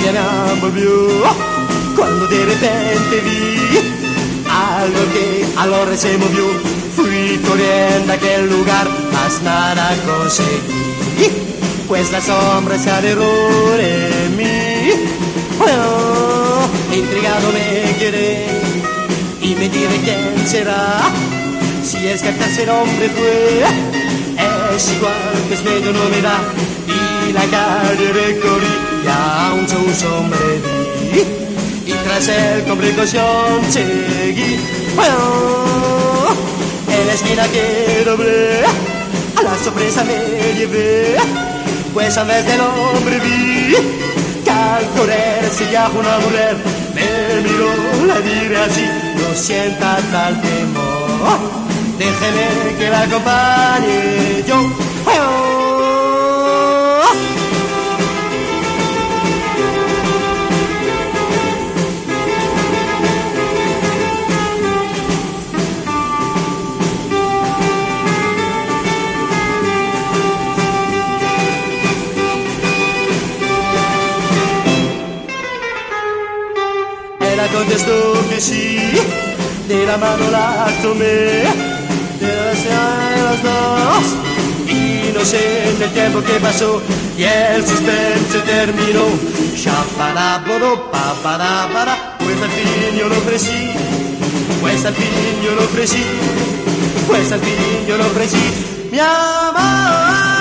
ella me envolvió cuando de repente vi algo que allora se movió. Fui corriendo a aquel lugar, mas nada conseguí, pues la sombra se aderró en mí. Bueno, intrigado me quedé y me diré quién será. Si es que el tercer hombre fue, es igual que es medio novedad. Y la calle recorrí y aún su sombra vi, y tras él con precaución seguí. Bueno, en la esquina que doblé, a la sorpresa me llevé, pues en vez del hombre vi que al correr seguía una mujer. Me miró, la diré así, no sienta tal temor, déjeme que la acompañe yo. Ella contestó que sí, de la mano la tomé, de las dos, y no sé el tiempo que pasó, y el suspense terminó. Shaparaboro, paparabara, pues al fin yo lo ofrecí, pues al fin yo lo ofrecí, pues al fin yo lo ofrecí, mi amor.